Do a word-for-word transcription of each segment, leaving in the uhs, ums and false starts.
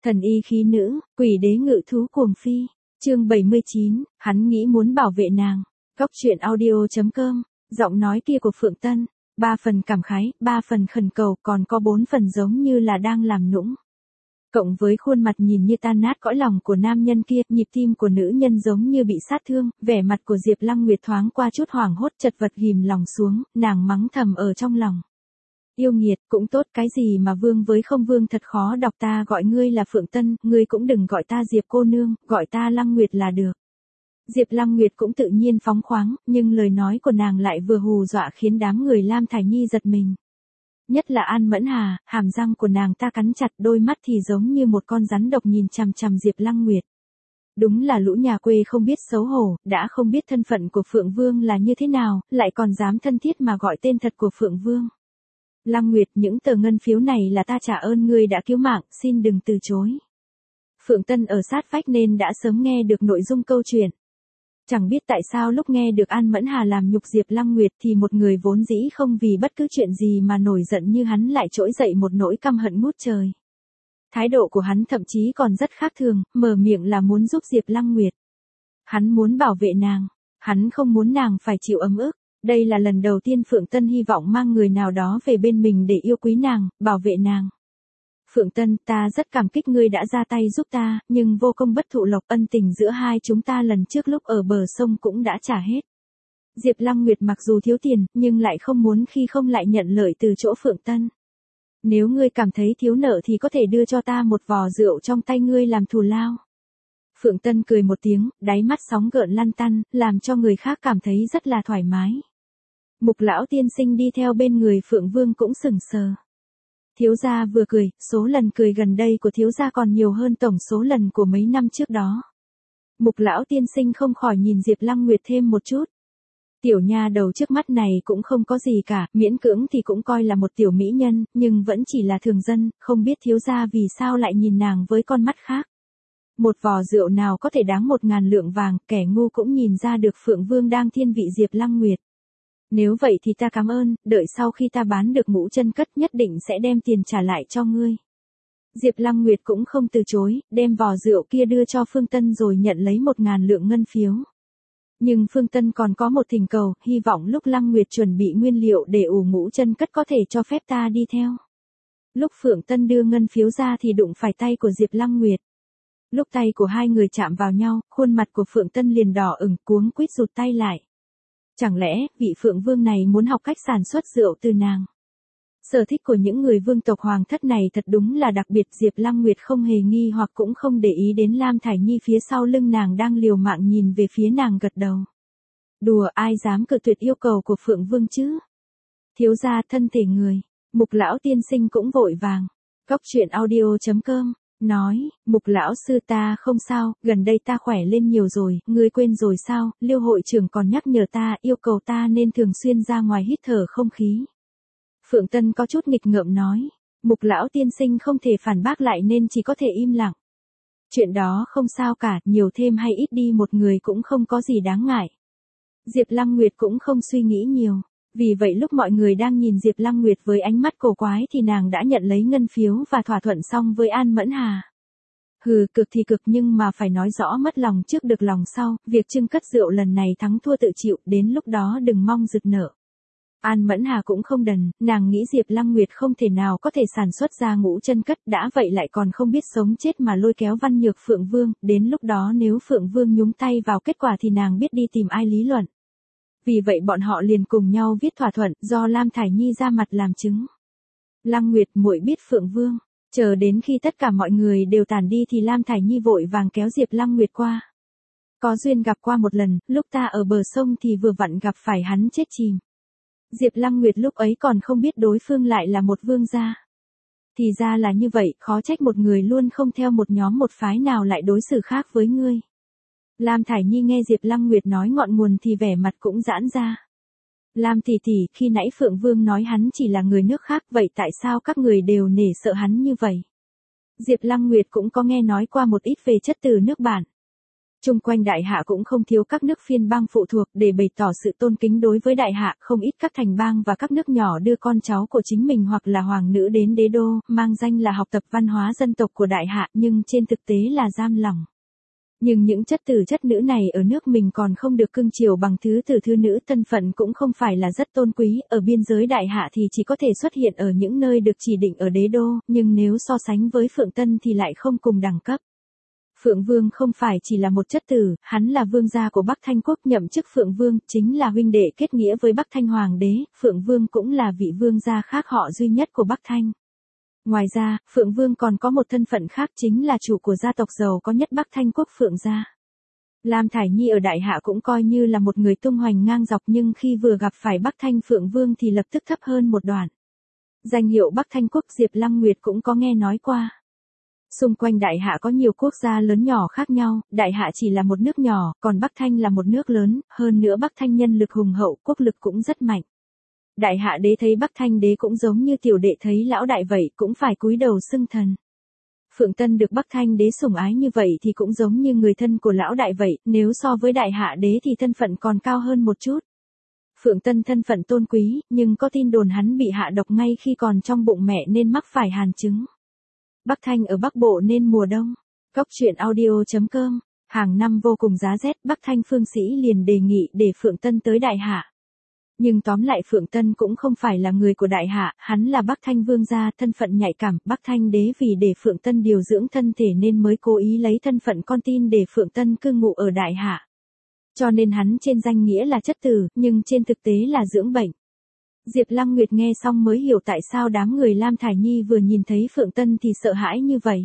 Thần y khí nữ, quỷ đế ngự thú cuồng phi. Chương bảy mươi chín, hắn nghĩ muốn bảo vệ nàng. Góc truyện audio chấm com, giọng nói kia của Phượng Tân, ba phần cảm khái, ba phần khẩn cầu, còn có bốn phần giống như là đang làm nũng. Cộng với khuôn mặt nhìn như tan nát cõi lòng của nam nhân kia, nhịp tim của nữ nhân giống như bị sát thương, vẻ mặt của Diệp Lăng Nguyệt thoáng qua chút hoảng hốt, chật vật ghim lòng xuống, nàng mắng thầm ở trong lòng. Yêu nghiệt, cũng tốt, cái gì mà vương với không vương thật khó đọc, ta gọi ngươi là Phượng Tân, ngươi cũng đừng gọi ta Diệp cô nương, gọi ta Lăng Nguyệt là được. Diệp Lăng Nguyệt cũng tự nhiên phóng khoáng, nhưng lời nói của nàng lại vừa hù dọa khiến đám người Lam Thải Nhi giật mình. Nhất là An Mẫn Hà, hàm răng của nàng ta cắn chặt, đôi mắt thì giống như một con rắn độc nhìn chằm chằm Diệp Lăng Nguyệt. Đúng là lũ nhà quê không biết xấu hổ, đã không biết thân phận của Phượng Vương là như thế nào, lại còn dám thân thiết mà gọi tên thật của Phượng Vương. Lăng Nguyệt, những tờ ngân phiếu này là ta trả ơn ngươi đã cứu mạng, xin đừng từ chối. Phượng Tân ở sát vách nên đã sớm nghe được nội dung câu chuyện. Chẳng biết tại sao lúc nghe được An Mẫn Hà làm nhục Diệp Lăng Nguyệt thì một người vốn dĩ không vì bất cứ chuyện gì mà nổi giận như hắn lại trỗi dậy một nỗi căm hận ngút trời. Thái độ của hắn thậm chí còn rất khác thường, mở miệng là muốn giúp Diệp Lăng Nguyệt. Hắn muốn bảo vệ nàng, hắn không muốn nàng phải chịu ấm ức. Đây là lần đầu tiên Phượng Tân hy vọng mang người nào đó về bên mình để yêu quý nàng, bảo vệ nàng. Phượng Tân, ta rất cảm kích ngươi đã ra tay giúp ta, nhưng vô công bất thụ lộc, ân tình giữa hai chúng ta lần trước lúc ở bờ sông cũng đã trả hết. Diệp Lăng Nguyệt mặc dù thiếu tiền, nhưng lại không muốn khi không lại nhận lợi từ chỗ Phượng Tân. Nếu ngươi cảm thấy thiếu nợ thì có thể đưa cho ta một vò rượu trong tay ngươi làm thù lao. Phượng Tân cười một tiếng, đáy mắt sóng gợn lăn tăn, làm cho người khác cảm thấy rất là thoải mái. Mục lão tiên sinh đi theo bên người Phượng Vương cũng sững sờ. Thiếu gia vừa cười, số lần cười gần đây của thiếu gia còn nhiều hơn tổng số lần của mấy năm trước đó. Mục lão tiên sinh không khỏi nhìn Diệp Lăng Nguyệt thêm một chút. Tiểu nha đầu trước mắt này cũng không có gì cả, miễn cưỡng thì cũng coi là một tiểu mỹ nhân, nhưng vẫn chỉ là thường dân, không biết thiếu gia vì sao lại nhìn nàng với con mắt khác. Một vò rượu nào có thể đáng một ngàn lượng vàng, kẻ ngu cũng nhìn ra được Phượng Vương đang thiên vị Diệp Lăng Nguyệt. Nếu vậy thì ta cảm ơn, đợi sau khi ta bán được ngũ chân cất nhất định sẽ đem tiền trả lại cho ngươi. Diệp Lăng Nguyệt cũng không từ chối, đem vò rượu kia đưa cho Phương Tân rồi nhận lấy một ngàn lượng ngân phiếu. Nhưng Phương Tân còn có một thỉnh cầu, hy vọng lúc Lăng Nguyệt chuẩn bị nguyên liệu để ủ ngũ chân cất có thể cho phép ta đi theo. Lúc Phượng Tân đưa ngân phiếu ra thì đụng phải tay của Diệp Lăng Nguyệt. Lúc tay của hai người chạm vào nhau, khuôn mặt của Phượng Tân liền đỏ ửng, cuống quýt rụt tay lại. Chẳng lẽ, vị Phượng Vương này muốn học cách sản xuất rượu từ nàng? Sở thích của những người vương tộc hoàng thất này thật đúng là đặc biệt. Diệp Lăng Nguyệt không hề nghi hoặc cũng không để ý đến Lam Thải Nhi phía sau lưng nàng đang liều mạng nhìn về phía nàng gật đầu. Đùa, ai dám cự tuyệt yêu cầu của Phượng Vương chứ? Thiếu gia thân thể người, Mục lão tiên sinh cũng vội vàng. Góc truyện audio chấm com nói, Mục lão sư ta không sao, gần đây ta khỏe lên nhiều rồi, ngươi quên rồi sao, Liêu hội trưởng còn nhắc nhở ta, yêu cầu ta nên thường xuyên ra ngoài hít thở không khí. Phượng Tân có chút nghịch ngợm nói, Mục lão tiên sinh không thể phản bác lại nên chỉ có thể im lặng. Chuyện đó không sao cả, nhiều thêm hay ít đi một người cũng không có gì đáng ngại. Diệp Lăng Nguyệt cũng không suy nghĩ nhiều. Vì vậy lúc mọi người đang nhìn Diệp Lăng Nguyệt với ánh mắt cổ quái thì nàng đã nhận lấy ngân phiếu và thỏa thuận xong với An Mẫn Hà. Hừ, cực thì cực nhưng mà phải nói rõ mất lòng trước được lòng sau, việc trưng cất rượu lần này thắng thua tự chịu, đến lúc đó đừng mong rực nở. An Mẫn Hà cũng không đần, nàng nghĩ Diệp Lăng Nguyệt không thể nào có thể sản xuất ra ngũ chân cất, đã vậy lại còn không biết sống chết mà lôi kéo Văn Nhược Phượng Vương, đến lúc đó nếu Phượng Vương nhúng tay vào kết quả thì nàng biết đi tìm ai lý luận. Vì vậy bọn họ liền cùng nhau viết thỏa thuận, do Lam Thải Nhi ra mặt làm chứng. Lăng Nguyệt muội biết Phượng Vương, chờ đến khi tất cả mọi người đều tản đi thì Lam Thải Nhi vội vàng kéo Diệp Lăng Nguyệt qua. Có duyên gặp qua một lần, lúc ta ở bờ sông thì vừa vặn gặp phải hắn chết chìm. Diệp Lăng Nguyệt lúc ấy còn không biết đối phương lại là một vương gia. Thì ra là như vậy, khó trách một người luôn không theo một nhóm một phái nào lại đối xử khác với ngươi. Lam Thải Nhi nghe Diệp Lăng Nguyệt nói ngọn nguồn thì vẻ mặt cũng giãn ra. Lam tỷ tỷ, khi nãy Phượng Vương nói hắn chỉ là người nước khác, vậy tại sao các người đều nể sợ hắn như vậy? Diệp Lăng Nguyệt cũng có nghe nói qua một ít về chất từ nước bản. Chung quanh đại hạ cũng không thiếu các nước phiên bang phụ thuộc, để bày tỏ sự tôn kính đối với đại hạ, không ít các thành bang và các nước nhỏ đưa con cháu của chính mình hoặc là hoàng nữ đến đế đô, mang danh là học tập văn hóa dân tộc của đại hạ nhưng trên thực tế là giam lỏng. Nhưng những chất tử chất nữ này ở nước mình còn không được cưng chiều bằng thứ tử thứ nữ, thân phận cũng không phải là rất tôn quý, ở biên giới đại hạ thì chỉ có thể xuất hiện ở những nơi được chỉ định ở đế đô, nhưng nếu so sánh với Phượng Tân thì lại không cùng đẳng cấp. Phượng Vương không phải chỉ là một chất tử, hắn là vương gia của Bắc Thanh quốc, nhậm chức Phượng Vương, chính là huynh đệ kết nghĩa với Bắc Thanh Hoàng đế, Phượng Vương cũng là vị vương gia khác họ duy nhất của Bắc Thanh. Ngoài ra, Phượng Vương còn có một thân phận khác, chính là chủ của gia tộc giàu có nhất Bắc Thanh quốc Phượng gia. Lam Thải Nhi ở đại hạ cũng coi như là một người tung hoành ngang dọc, nhưng khi vừa gặp phải Bắc Thanh Phượng Vương thì lập tức thấp hơn một đoạn. Danh hiệu Bắc Thanh quốc Diệp Lăng Nguyệt cũng có nghe nói qua. Xung quanh đại hạ có nhiều quốc gia lớn nhỏ khác nhau, đại hạ chỉ là một nước nhỏ, còn Bắc Thanh là một nước lớn, hơn nữa Bắc Thanh nhân lực hùng hậu, quốc lực cũng rất mạnh. Đại hạ đế thấy Bắc Thanh đế cũng giống như tiểu đệ thấy lão đại vậy, cũng phải cúi đầu xưng thần. Phượng Tân được Bắc Thanh đế sủng ái như vậy thì cũng giống như người thân của lão đại vậy, nếu so với đại hạ đế thì thân phận còn cao hơn một chút. Phượng Tân thân phận tôn quý, nhưng có tin đồn hắn bị hạ độc ngay khi còn trong bụng mẹ nên mắc phải hàn chứng. Bắc Thanh ở Bắc Bộ nên mùa đông. Góc truyện audio chấm com, hàng năm vô cùng giá rét, Bắc Thanh phương sĩ liền đề nghị để Phượng Tân tới đại hạ. Nhưng tóm lại Phượng Tân cũng không phải là người của đại hạ, hắn là Bắc Thanh vương gia, thân phận nhạy cảm, Bắc Thanh đế vì để Phượng Tân điều dưỡng thân thể nên mới cố ý lấy thân phận con tin để Phượng Tân cư ngụ ở đại hạ. Cho nên hắn trên danh nghĩa là chất tử, nhưng trên thực tế là dưỡng bệnh. Diệp Lăng Nguyệt nghe xong mới hiểu tại sao đám người Lam Thải Nhi vừa nhìn thấy Phượng Tân thì sợ hãi như vậy.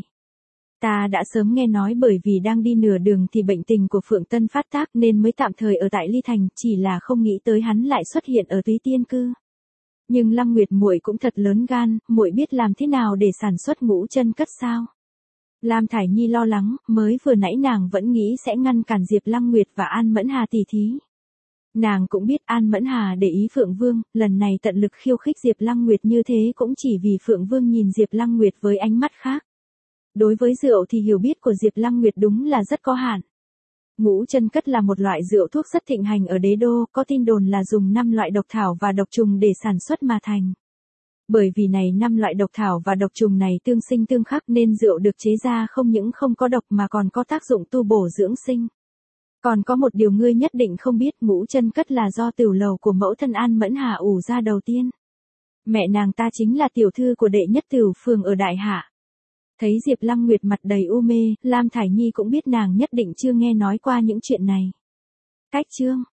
Ta đã sớm nghe nói, bởi vì đang đi nửa đường thì bệnh tình của Phượng Tân phát tác nên mới tạm thời ở tại Ly Thành, chỉ là không nghĩ tới hắn lại xuất hiện ở Túy Tiên cư. Nhưng Lăng Nguyệt muội cũng thật lớn gan, muội biết làm thế nào để sản xuất ngũ chân cất sao? Lam Thải Nhi lo lắng, mới vừa nãy nàng vẫn nghĩ sẽ ngăn cản Diệp Lăng Nguyệt và An Mẫn Hà tỷ thí. Nàng cũng biết An Mẫn Hà để ý Phượng Vương, lần này tận lực khiêu khích Diệp Lăng Nguyệt như thế cũng chỉ vì Phượng Vương nhìn Diệp Lăng Nguyệt với ánh mắt khác. Đối với rượu thì hiểu biết của Diệp Lăng Nguyệt đúng là rất có hạn. Ngũ chân cất là một loại rượu thuốc rất thịnh hành ở đế đô, có tin đồn là dùng năm loại độc thảo và độc trùng để sản xuất mà thành. Bởi vì này năm loại độc thảo và độc trùng này tương sinh tương khắc nên rượu được chế ra không những không có độc mà còn có tác dụng tu bổ dưỡng sinh. Còn có một điều ngươi nhất định không biết, ngũ chân cất là do tửu lầu của mẫu thân An Mẫn Hà ủ ra đầu tiên. Mẹ nàng ta chính là tiểu thư của đệ nhất tửu phường ở đại hạ. Thấy Diệp Lăng Nguyệt mặt đầy u mê, Lam Thải Nhi cũng biết nàng nhất định chưa nghe nói qua những chuyện này. Cách chương